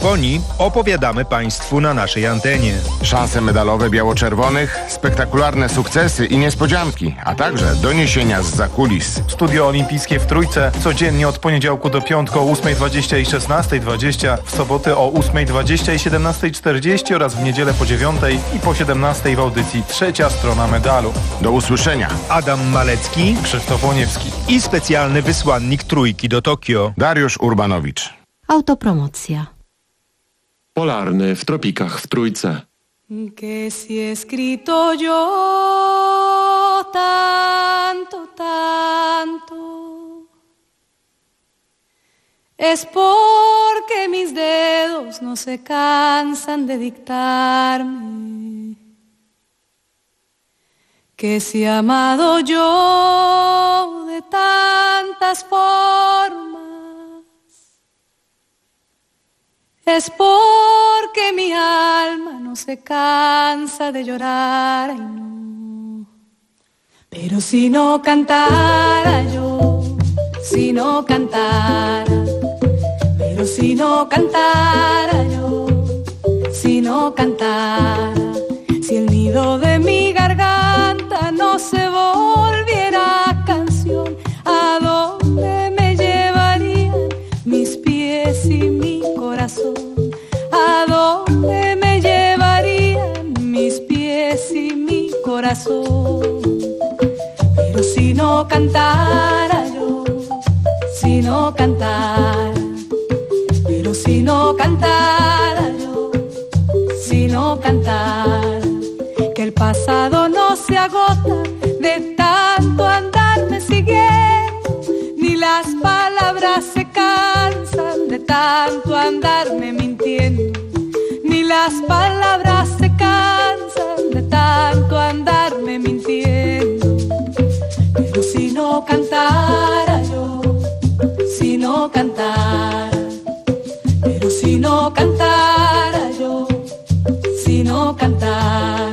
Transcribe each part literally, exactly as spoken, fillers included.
koni opowiadamy Państwu na naszej antenie. Szanse medalowe biało-czerwonych, spektakularne sukcesy i niespodzianki, a także doniesienia z zakulis. Studio Olimpijskie w Trójce codziennie od poniedziałku do piątku o ósmej dwadzieścia i szesnastej dwadzieścia, w soboty o ósmej dwadzieścia i siedemnastej czterdzieści oraz w niedzielę po dziewiątej i po siedemnastej w audycji Trzecia Strona Medalu. Do usłyszenia. Adam Malecki, Krzysztof Łoniewski i specjalny wysłannik Trójki do Tokio, Dariusz Urbanowicz. Autopromocja. Polarny w tropikach w Trójce. Que si he escrito yo tanto, tanto, es porque mis dedos no se cansan de dictarme. Que si he amado yo de tantas formas, es porque mi alma no se cansa de llorar, ay no. Pero si no cantara yo, si no cantara, pero si no cantara yo, si no cantara, si el nido de mi garganta no se volviera canción, ¿a dónde me llevarían mis pies y mi corazón? ¿A dónde me llevarían mis pies y mi corazón? Pero si no cantara yo, si no cantara, pero si no cantara yo, si no cantara, que el pasado no se agota de tanto andarme siguiendo, ni las palabras se cansan de tanto andarme mintiendo, ni las palabras se cansan de tanto andarme mintiendo. Pero si no cantara yo, si no cantara, pero si no cantara yo, si no cantara.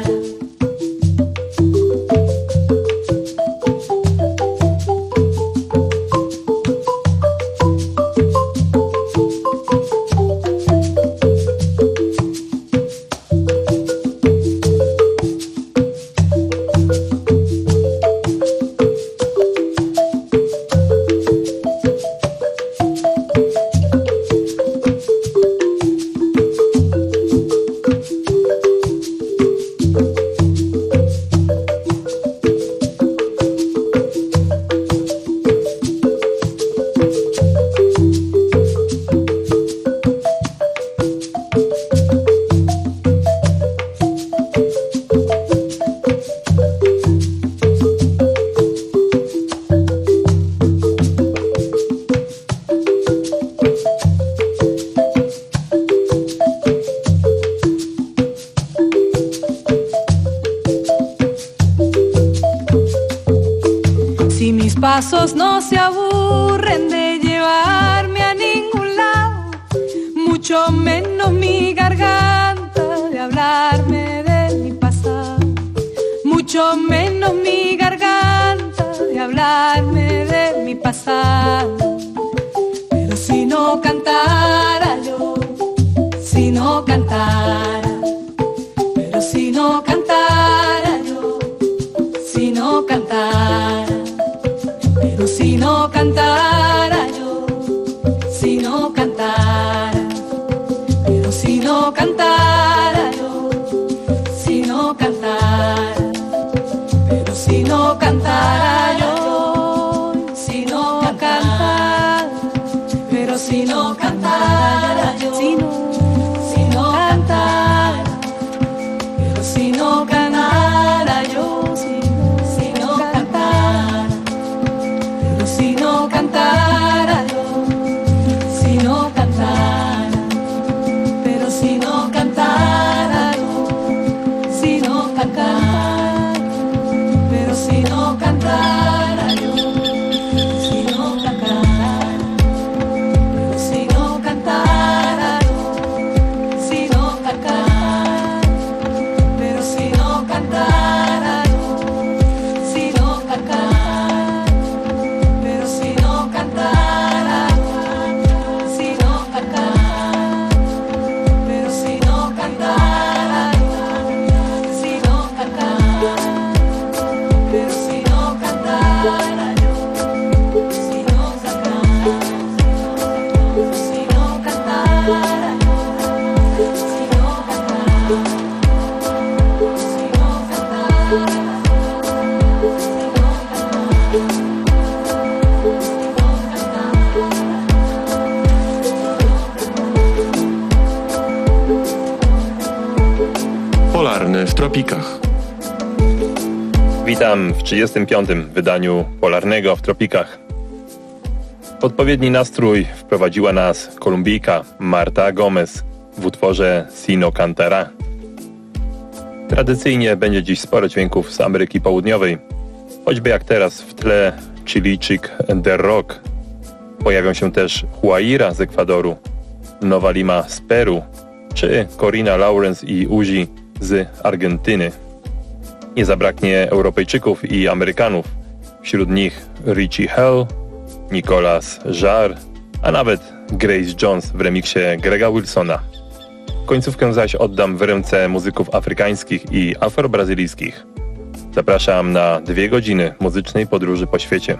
Pasos no se aburren de llevarme a ningún lado, mucho menos mi garganta de hablarme de mi pasado, mucho menos mi garganta de hablarme de mi pasado. Pero si no cantara yo, si no cantara, pero si no cantara yo, si no cantara, pero si no cantara yo, si no cantara, pero si no cantara yo, si no cantara, pero si no cantara yo, si no cantara, pero si no cantara yo, si no, si no cantara, pero si no cantara yo, si, si no cantara, pero si no cantara yo, si no cantara, pero si no cantara. tropikach. Witam w trzydziestym piątym wydaniu Polarnego w tropikach. W odpowiedni nastrój wprowadziła nas Kolumbijka Marta Gomez w utworze Sino Cantará. Tradycyjnie będzie dziś sporo dźwięków z Ameryki Południowej, choćby jak teraz w tle Chilijczyk The Rock. Pojawią się też Huayra z Ekwadoru, Nowa Lima z Peru, czy Corina Lawrence i Uzi z Argentyny. Nie zabraknie Europejczyków i Amerykanów, wśród nich Richie Hell, Nicolas Jarre, a nawet Grace Jones w remiksie Grega Wilsona. Końcówkę zaś oddam w ręce muzyków afrykańskich i afrobrazylijskich. Zapraszam na dwie godziny muzycznej podróży po świecie.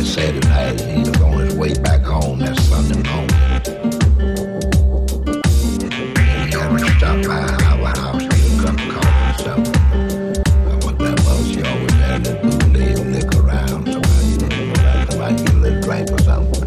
that Saturday night and he was on his way back home that Sunday morning. And he had to stop by our house to get a cup of coffee and something. But what that was, she always had a little bootleg liquor around. Somebody, you know, somebody get a little drink or something.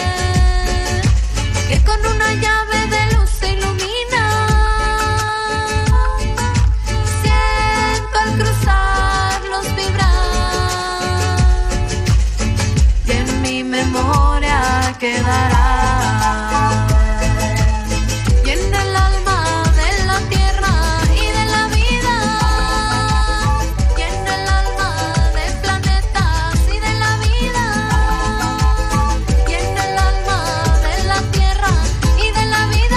con una llave de luz se ilumina. quedará. Y en el alma de la tierra y de la vida, y en el alma de planetas y de la vida, y en el alma de la tierra y de la vida,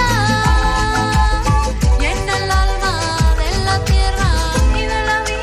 y en el alma de la tierra y de la vida.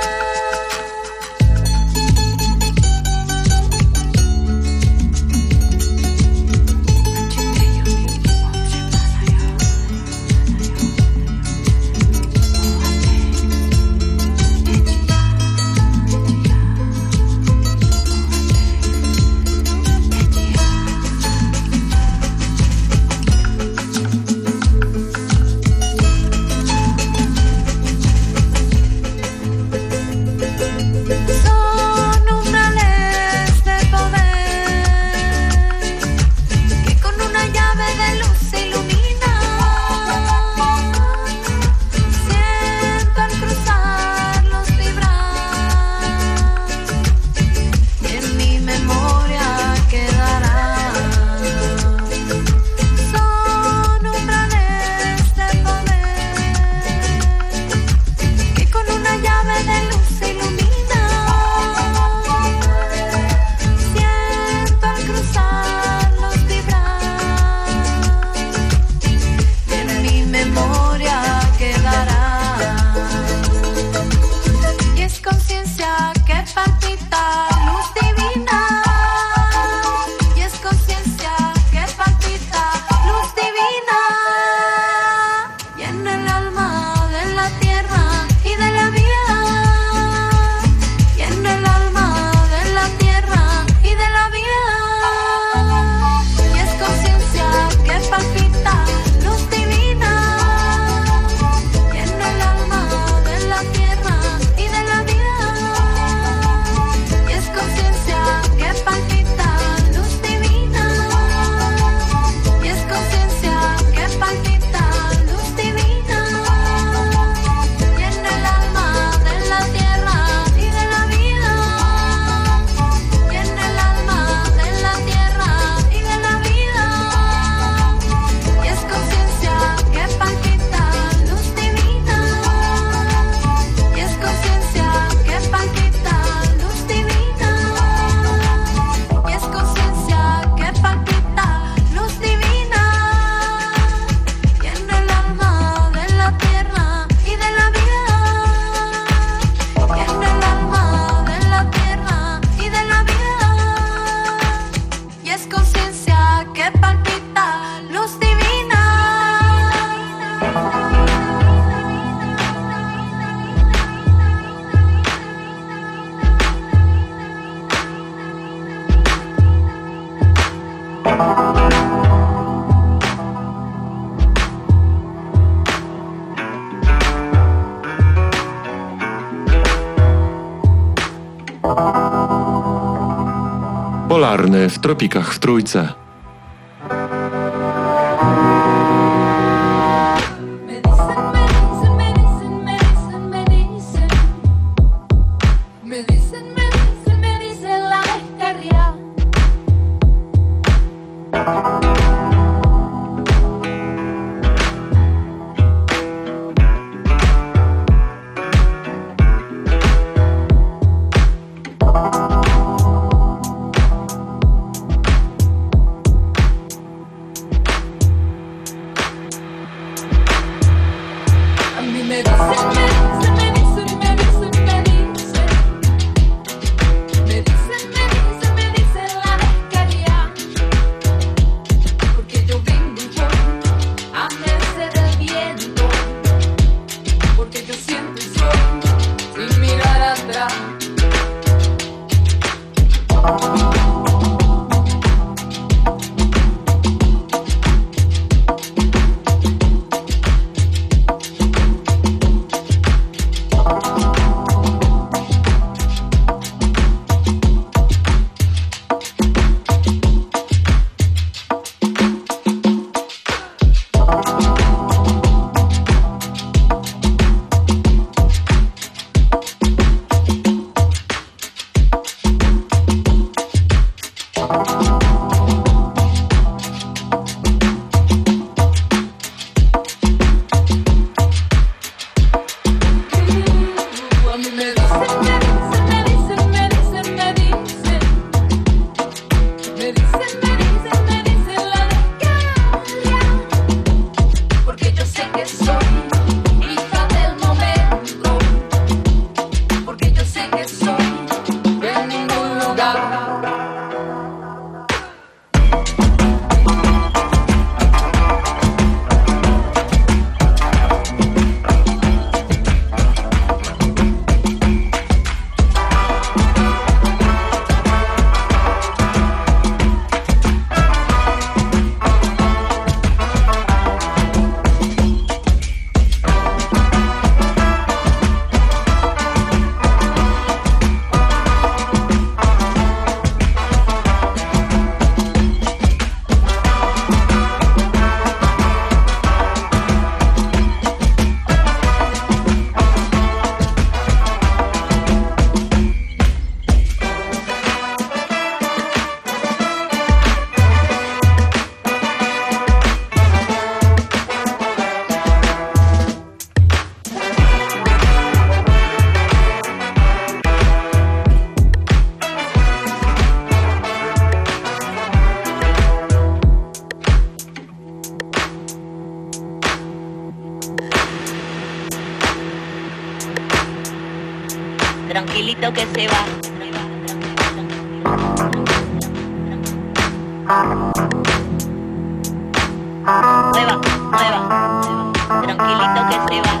Son umbrales de poder que con una llave de luz se ilumina. Siento al cruzarlos vibrar y en mi memoria quedará. Son umbrales de poder que con una llave de luz se ilumina. Siento al cruzarlos vibrar y en mi memoria quedará. Y es conciencia que palpita luz divina. Y es conciencia que palpita luz divina. Y en el alma de la tierra y de la vida, y en el alma de la tierra y de la vida, y es conciencia que palpita luz divina. Y en el alma de la tierra y de la vida, y es conciencia que palpita luz divina. Y es conciencia que palpita luz divina. Y en el alma de la tierra y de la vida, y en el alma de la tierra y de la vida, y es conciencia que palpita luz divina. Y es conciencia que palpita luz divina. Y es conciencia que palpita luz divina. Y en el alma de la tierra y de la vida, y en el alma de la tierra y de la vida, y es conciencia que palpita luz divina. Polarny w tropikach w Trójce. Me dicen, me dicen, me dicen, me dicen, me dicen, me dicen, me dicen, me dicen la descarria. A mí me dicen, me dicen, me dicen, me dicen, me dicen, me dicen, me dicen, me dicen la descarria. Porque yo vengo a merced del viento, porque yo siento el sol sin mirar atrás. tranquilito que se va. Mueva, mueva, tranquilito que se va.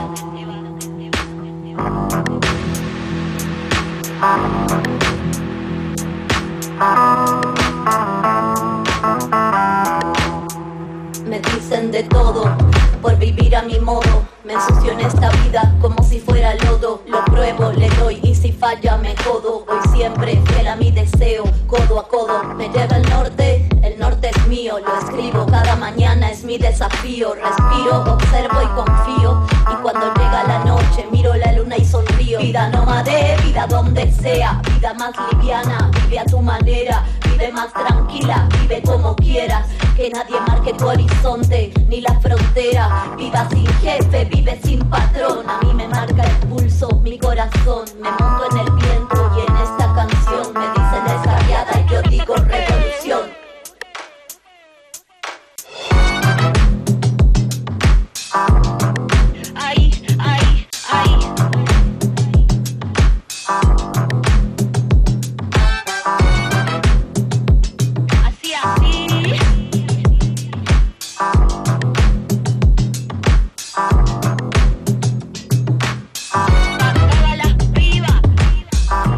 Me dicen de todo por vivir a mi modo. Me ensucio en esta vida como si fuera lodo. Lo pruebo, le doy y si falla me jodo. Voy siempre fiel a mi deseo, codo a codo. Me lleva el norte, el norte es mío. Lo escribo cada mañana, es mi desafío. Respiro, observo y confío. Y cuando llega la noche miro la luna y sonrío. Vida nómade, vida donde sea. Vida más liviana, vive a tu manera. Vive más tranquila, vive como quieras. Que nadie marque tu horizonte, ni la frontera. Viva sin jefe, vive sin patrón. A mí me marca el pulso, mi corazón. Me monto en el viento y en esta canción me dicen descarriada y yo digo revolución. Ay, ay, ay. Así, así. Para todas las pibas.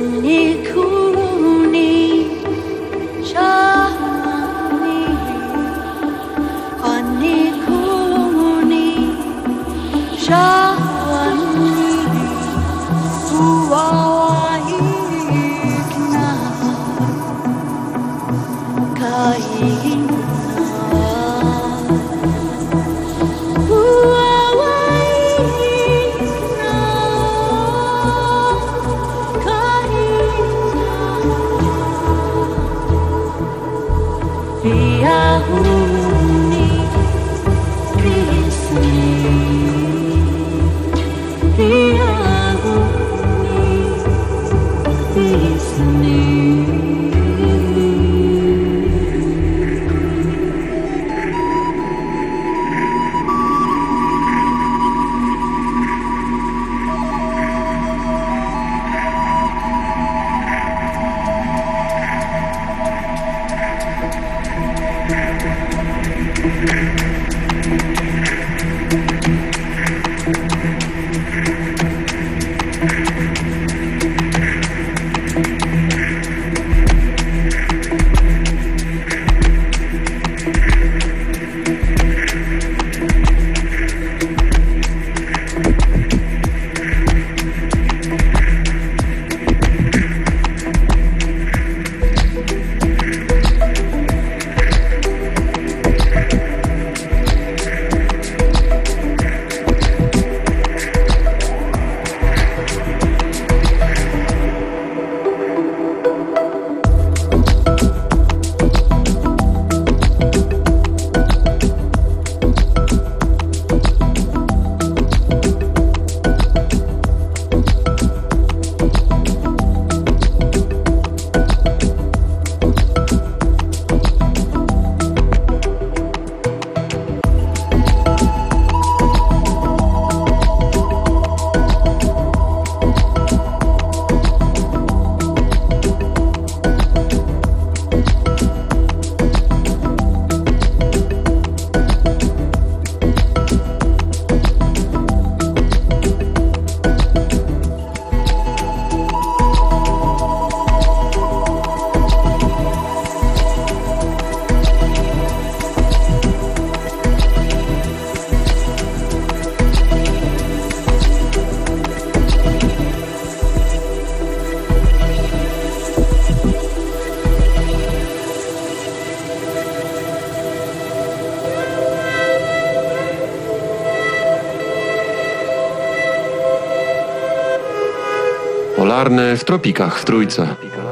Polarne w tropikach w Trójce.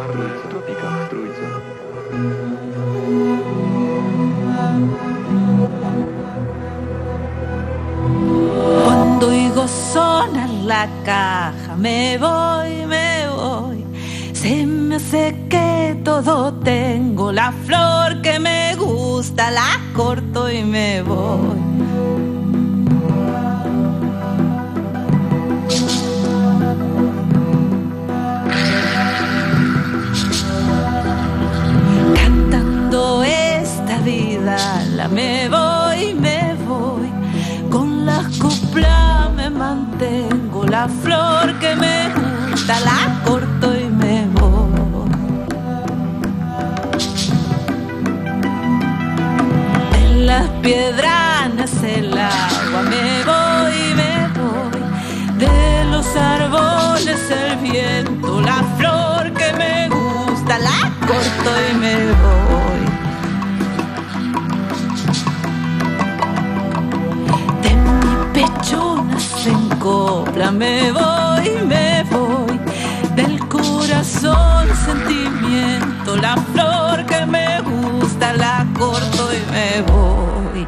Cuando oigo sonar la caja, me voy, me voy. Se me hace que todo tengo. La flor que me gusta la corto y me voy. Cantando esta vida, la me voy, me voy. Con las coplas me mantengo. La flor que me gusta la corto y me voy. En las piedras nace el agua, me voy, me voy. De los árboles el viento, la flor que me gusta la corto y me voy. De mi pecho nacen coplas, me voy, me voy. Del corazón sentimiento, la flor que me gusta la corto y me voy.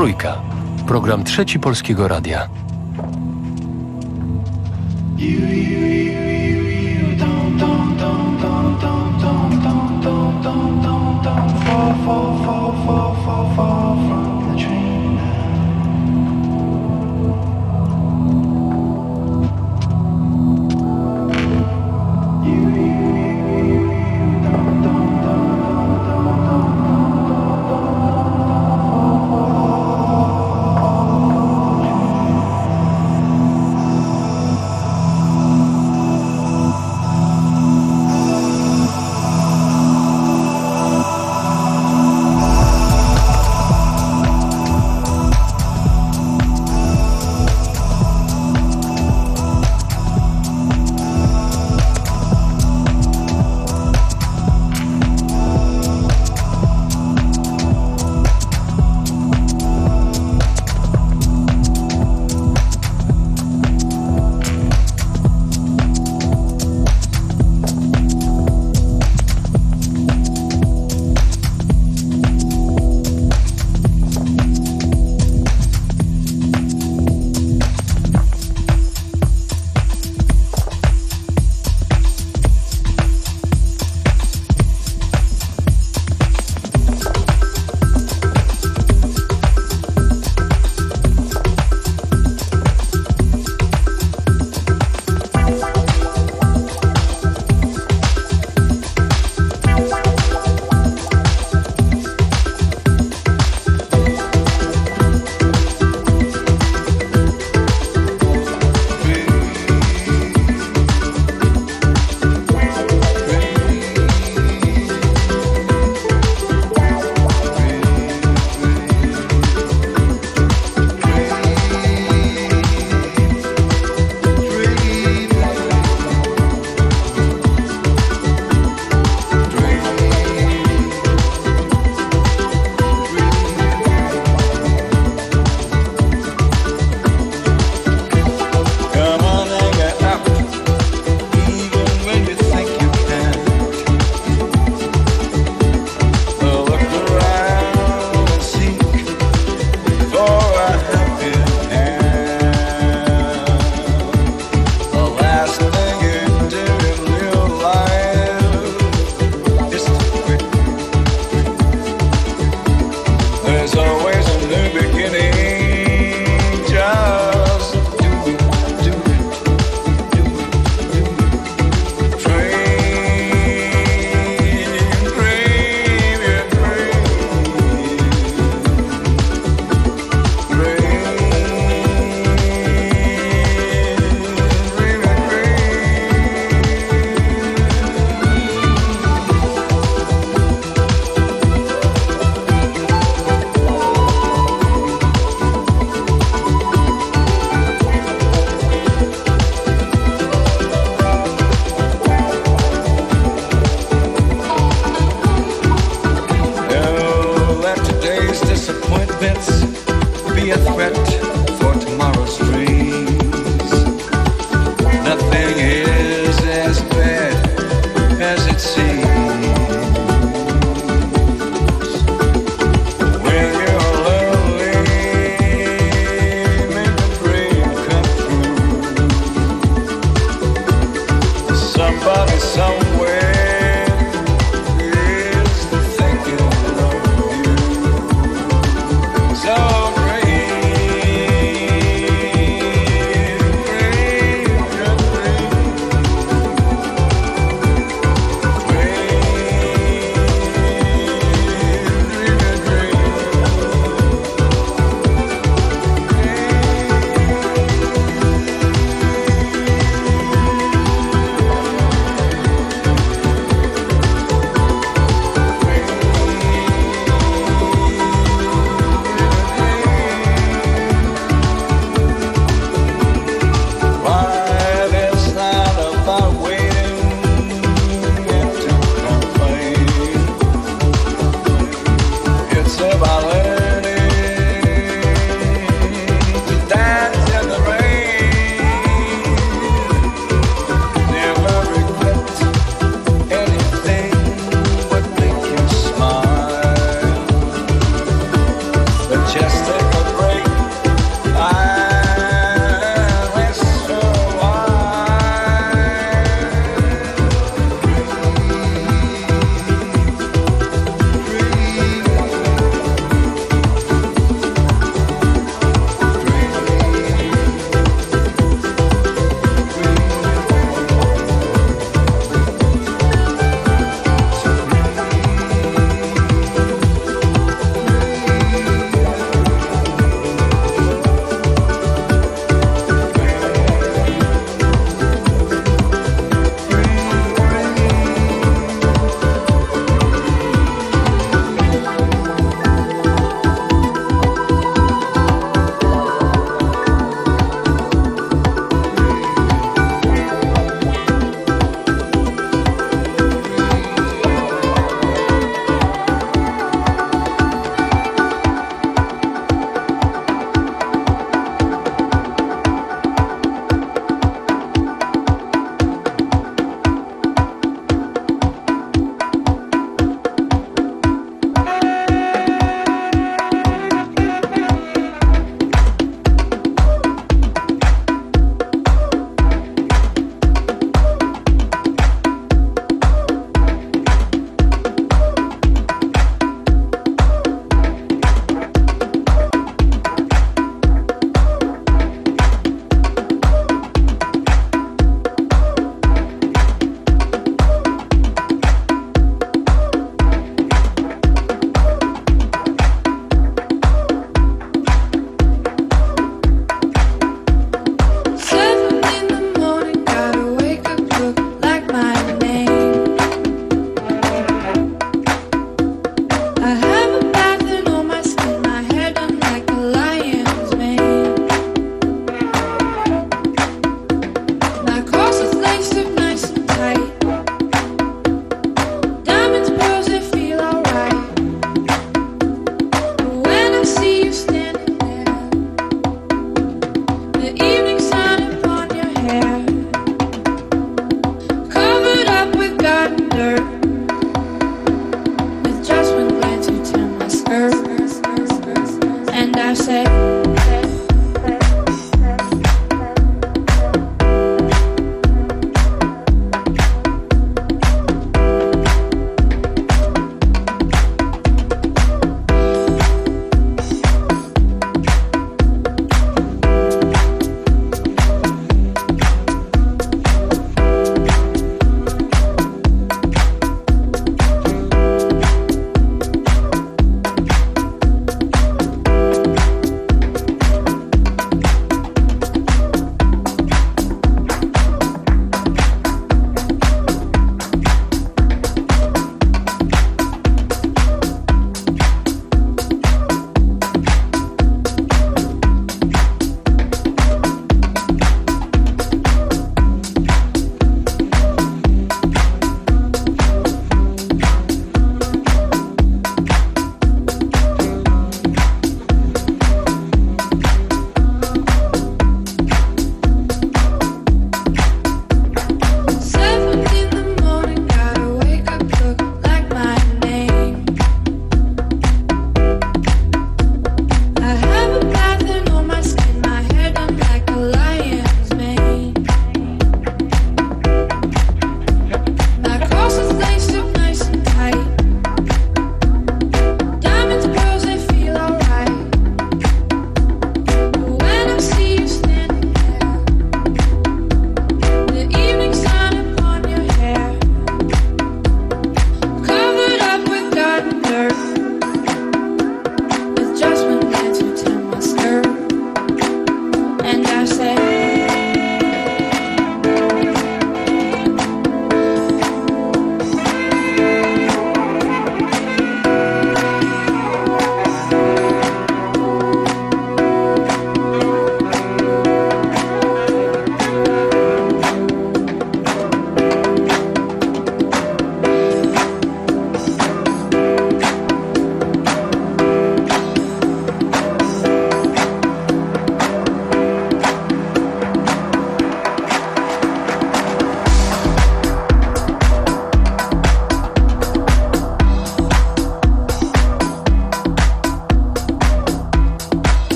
Trójka. Program Trzeci Polskiego Radia.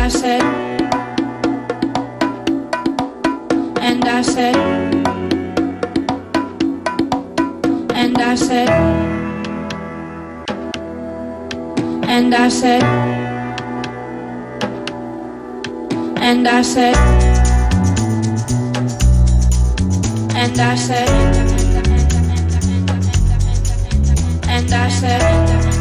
I said, and I said, and I said, and I said, and I said, and I said, and I said.